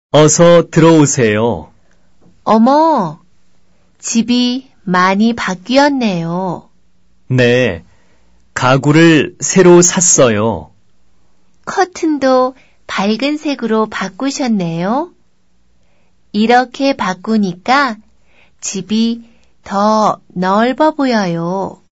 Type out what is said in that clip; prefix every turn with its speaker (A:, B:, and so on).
A: 어서 들어오세요.
B: 어머, 집이 많이 바뀌었네요.
A: 네, 가구를 새로 샀어요.
B: 커튼도 밝은 색으로 바꾸셨네요. 이렇게 바꾸니까 집이 더 넓어 보여요.